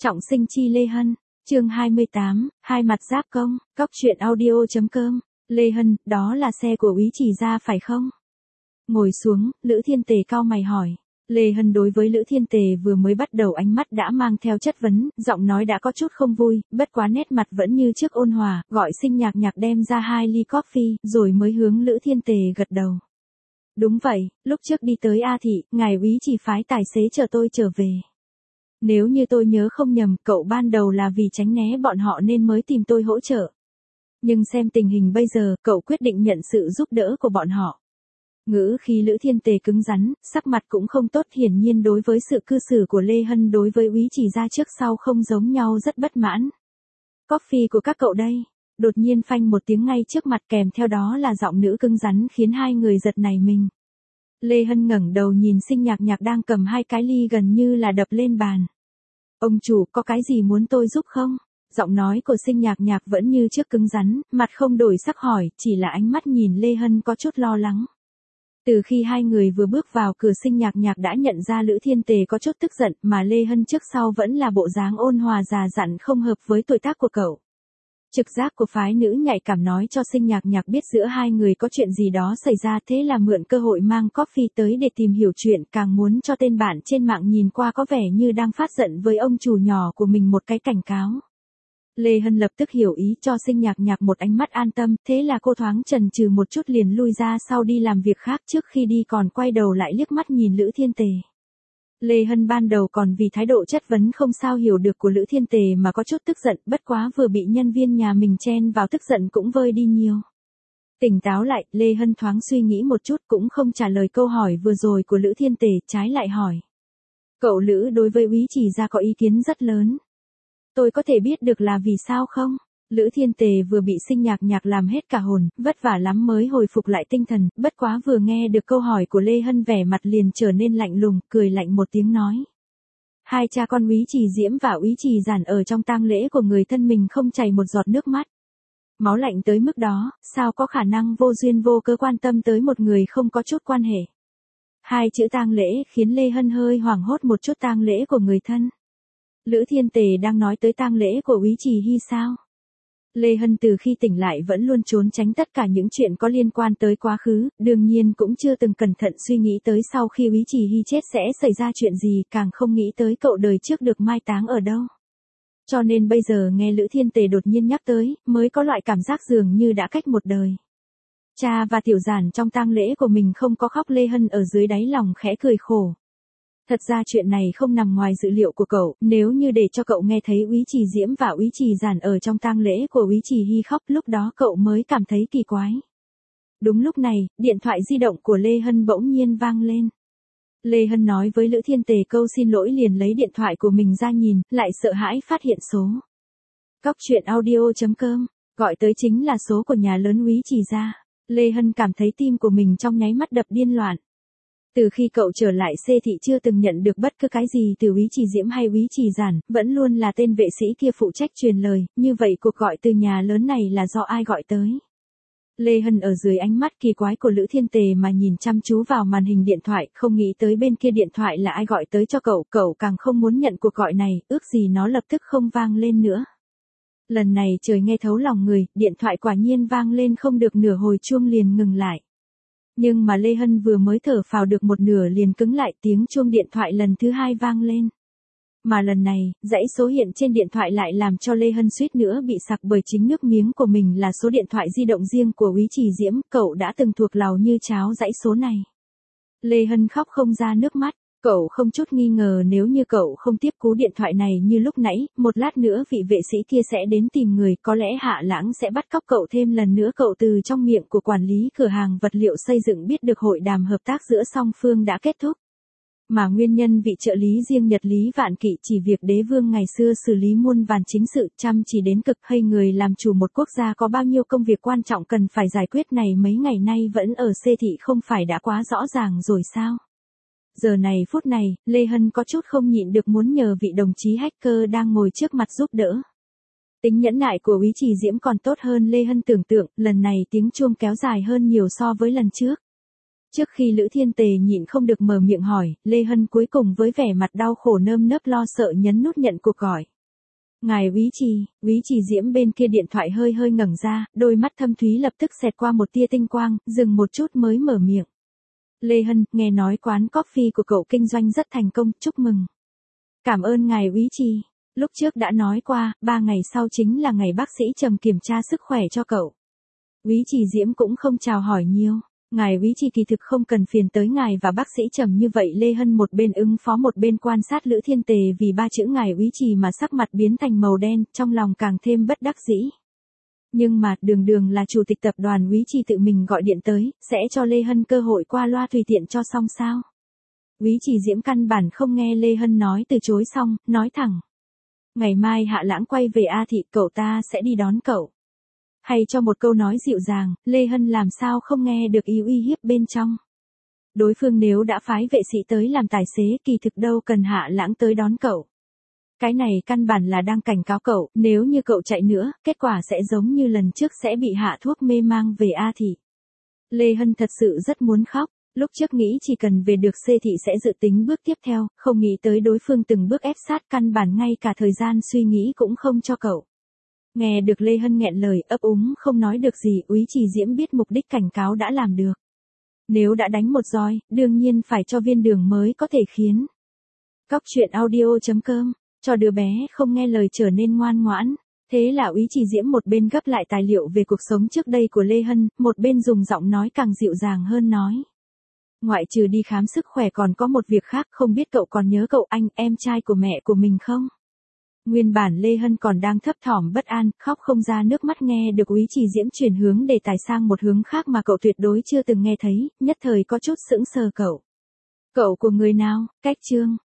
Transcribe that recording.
Trọng sinh chi Lê Hân, chương 28, hai mặt giáp công, cóc truyện audio.com, Lê Hân, đó là xe của úy Trì gia phải không? Ngồi xuống, Lữ Thiên Tề cau mày hỏi. Lê Hân đối với Lữ Thiên Tề vừa mới bắt đầu ánh mắt đã mang theo chất vấn, giọng nói đã có chút không vui, bất quá nét mặt vẫn như trước ôn hòa, gọi Sinh Nhạc Nhạc đem ra 2 ly coffee, rồi mới hướng Lữ Thiên Tề gật đầu. Đúng vậy, lúc trước đi tới A Thị, ngài úy Trì phái tài xế chờ tôi trở về. Nếu như tôi nhớ không nhầm, cậu ban đầu là vì tránh né bọn họ nên mới tìm tôi hỗ trợ. Nhưng xem tình hình bây giờ, cậu quyết định nhận sự giúp đỡ của bọn họ. Ngữ khí Lữ Thiên Tề cứng rắn, sắc mặt cũng không tốt, hiển nhiên đối với sự cư xử của Lê Hân đối với úy Trì gia trước sau không giống nhau rất bất mãn. Coffee của các cậu đây. Đột nhiên phanh một tiếng ngay trước mặt, kèm theo đó là giọng nữ cứng rắn khiến hai người giật nảy mình. Lê Hân ngẩng đầu nhìn Sinh Nhạc Nhạc đang cầm 2 cái ly gần như là đập lên bàn. Ông chủ, có cái gì muốn tôi giúp không? Giọng nói của Sinh Nhạc Nhạc vẫn như trước cứng rắn, mặt không đổi sắc hỏi, chỉ là ánh mắt nhìn Lê Hân có chút lo lắng. Từ khi hai người vừa bước vào cửa, Sinh Nhạc Nhạc đã nhận ra Lữ Thiên Tề có chút tức giận, mà Lê Hân trước sau vẫn là bộ dáng ôn hòa già dặn không hợp với tuổi tác của cậu. Trực giác của phái nữ nhạy cảm nói cho Sinh Nhạc Nhạc biết giữa hai người có chuyện gì đó xảy ra, thế là mượn cơ hội mang coffee tới để tìm hiểu chuyện, càng muốn cho tên bạn trên mạng nhìn qua có vẻ như đang phát giận với ông chủ nhỏ của mình một cái cảnh cáo. Lê Hân lập tức hiểu ý, cho Sinh Nhạc Nhạc một ánh mắt an tâm, thế là cô thoáng chần chừ một chút liền lui ra sau đi làm việc khác, trước khi đi còn quay đầu lại liếc mắt nhìn Lữ Thiên Tề. Lê Hân ban đầu còn vì thái độ chất vấn không sao hiểu được của Lữ Thiên Tề mà có chút tức giận, bất quá vừa bị nhân viên nhà mình chen vào tức giận cũng vơi đi nhiều. Tỉnh táo lại, Lê Hân thoáng suy nghĩ một chút cũng không trả lời câu hỏi vừa rồi của Lữ Thiên Tề, trái lại hỏi. Cậu Lữ đối với úy Trì gia có ý kiến rất lớn. Tôi có thể biết được là vì sao không? Lữ Thiên Tề vừa bị Sinh Nhạc Nhạc làm hết cả hồn, vất vả lắm mới hồi phục lại tinh thần, bất quá vừa nghe được câu hỏi của Lê Hân vẻ mặt liền trở nên lạnh lùng, cười lạnh một tiếng nói. Hai cha con úy Trì Diễm và úy Trì Giản ở trong tang lễ của người thân mình không chảy một giọt nước mắt. Máu lạnh tới mức đó, sao có khả năng vô duyên vô cớ quan tâm tới một người không có chút quan hệ. Hai chữ tang lễ khiến Lê Hân hơi hoảng hốt một chút. Tang lễ của người thân. Lữ Thiên Tề đang nói tới tang lễ của úy Trì Hy sao? Lê Hân từ khi tỉnh lại vẫn luôn trốn tránh tất cả những chuyện có liên quan tới quá khứ, đương nhiên cũng chưa từng cẩn thận suy nghĩ tới sau khi úy Trì Hy chết sẽ xảy ra chuyện gì, càng không nghĩ tới cậu đời trước được mai táng ở đâu. Cho nên bây giờ nghe Lữ Thiên Tề đột nhiên nhắc tới, mới có loại cảm giác dường như đã cách một đời. Cha và Tiểu Giản trong tang lễ của mình không có khóc. Lê Hân ở dưới đáy lòng khẽ cười khổ. Thật ra chuyện này không nằm ngoài dự liệu của cậu, nếu như để cho cậu nghe thấy úy Trì Diễm và úy Trì Giản ở trong tang lễ của úy Trì Hy khóc, lúc đó cậu mới cảm thấy kỳ quái. Đúng lúc này, điện thoại di động của Lê Hân bỗng nhiên vang lên. Lê Hân nói với Lữ Thiên Tề câu xin lỗi liền lấy điện thoại của mình ra nhìn, lại sợ hãi phát hiện số. Cóc truyện audio.com, gọi tới chính là số của nhà lớn úy Trì gia. Lê Hân cảm thấy tim của mình trong nháy mắt đập điên loạn. Từ khi cậu trở lại C Thị chưa từng nhận được bất cứ cái gì từ úy Trì Diễm hay úy Trì Giản, vẫn luôn là tên vệ sĩ kia phụ trách truyền lời, như vậy cuộc gọi từ nhà lớn này là do ai gọi tới? Lê Hân ở dưới ánh mắt kỳ quái của Lữ Thiên Tề mà nhìn chăm chú vào màn hình điện thoại, không nghĩ tới bên kia điện thoại là ai gọi tới cho cậu càng không muốn nhận cuộc gọi này, ước gì nó lập tức không vang lên nữa. Lần này trời nghe thấu lòng người, điện thoại quả nhiên vang lên không được nửa hồi chuông liền ngừng lại. Nhưng mà Lê Hân vừa mới thở phào được một nửa liền cứng lại, tiếng chuông điện thoại lần thứ 2 vang lên. Mà lần này, dãy số hiện trên điện thoại lại làm cho Lê Hân suýt nữa bị sặc, bởi chính nước miếng của mình là số điện thoại di động riêng của úy Trì Diễm, cậu đã từng thuộc làu như cháo dãy số này. Lê Hân khóc không ra nước mắt. Cậu không chút nghi ngờ nếu như cậu không tiếp cú điện thoại này như lúc nãy, một lát nữa vị vệ sĩ kia sẽ đến tìm người, có lẽ Hạ Lãng sẽ bắt cóc cậu thêm lần nữa. Cậu từ trong miệng của quản lý cửa hàng vật liệu xây dựng biết được hội đàm hợp tác giữa song phương đã kết thúc. Mà nguyên nhân vị trợ lý riêng Nhật Lý Vạn Kỵ chỉ việc đế vương ngày xưa xử lý muôn vàn chính sự, chăm chỉ đến cực, hay người làm chủ một quốc gia có bao nhiêu công việc quan trọng cần phải giải quyết này mấy ngày nay vẫn ở C Thị không phải đã quá rõ ràng rồi sao? Giờ này phút này, Lê Hân có chút không nhịn được muốn nhờ vị đồng chí hacker đang ngồi trước mặt giúp đỡ. Tính nhẫn nại của úy Trì Diễm còn tốt hơn Lê Hân tưởng tượng, lần này tiếng chuông kéo dài hơn nhiều so với lần trước. Trước khi Lữ Thiên Tề nhịn không được mở miệng hỏi, Lê Hân cuối cùng với vẻ mặt đau khổ nơm nớp lo sợ nhấn nút nhận cuộc gọi. Ngài Úy Trì Diễm bên kia điện thoại hơi hơi ngẩng ra, đôi mắt thâm thúy lập tức xẹt qua một tia tinh quang, dừng một chút mới mở miệng. Lê Hân, nghe nói quán coffee của cậu kinh doanh rất thành công, chúc mừng. Cảm ơn ngài Úy Trì. Lúc trước đã nói qua, 3 ngày sau chính là ngày bác sĩ Trầm kiểm tra sức khỏe cho cậu. Úy Trì Diễm cũng không chào hỏi nhiều. Ngài Úy Trì kỳ thực không cần phiền tới ngài và bác sĩ Trầm như vậy. Lê Hân một bên ứng phó một bên quan sát Lữ Thiên Tề vì 3 chữ ngài Úy Trì mà sắc mặt biến thành màu đen, trong lòng càng thêm bất đắc dĩ. Nhưng mà, đường là chủ tịch tập đoàn Úy Trì tự mình gọi điện tới, sẽ cho Lê Hân cơ hội qua loa tùy tiện cho xong sao? Úy Trì Diễm căn bản không nghe Lê Hân nói từ chối xong, nói thẳng. Ngày mai Hạ Lãng quay về A Thị, cậu ta sẽ đi đón cậu. Hay cho một câu nói dịu dàng, Lê Hân làm sao không nghe được ý uy hiếp bên trong. Đối phương nếu đã phái vệ sĩ tới làm tài xế kỳ thực đâu cần Hạ Lãng tới đón cậu. Cái này căn bản là đang cảnh cáo cậu, nếu như cậu chạy nữa, kết quả sẽ giống như lần trước sẽ bị hạ thuốc mê mang về A Thị. Lê Hân thật sự rất muốn khóc, lúc trước nghĩ chỉ cần về được C Thị sẽ dự tính bước tiếp theo, không nghĩ tới đối phương từng bước ép sát căn bản ngay cả thời gian suy nghĩ cũng không cho cậu. Nghe được Lê Hân nghẹn lời ấp úng không nói được gì, Úy Trì Diễm biết mục đích cảnh cáo đã làm được. Nếu đã đánh một roi, đương nhiên phải cho viên đường mới có thể khiến. Cóc truyện audio.com, cho đứa bé không nghe lời trở nên ngoan ngoãn. Thế là Úy Trì Diễm một bên gấp lại tài liệu về cuộc sống trước đây của Lê Hân, một bên dùng giọng nói càng dịu dàng hơn nói. Ngoại trừ đi khám sức khỏe còn có một việc khác, không biết cậu còn nhớ cậu anh, em trai của mẹ của mình không? Nguyên bản Lê Hân còn đang thấp thỏm bất an, khóc không ra nước mắt, nghe được Úy Trì Diễm chuyển hướng đề tài sang một hướng khác mà cậu tuyệt đối chưa từng nghe thấy, nhất thời có chút sững sờ cậu. Cậu của người nào? Cách chương.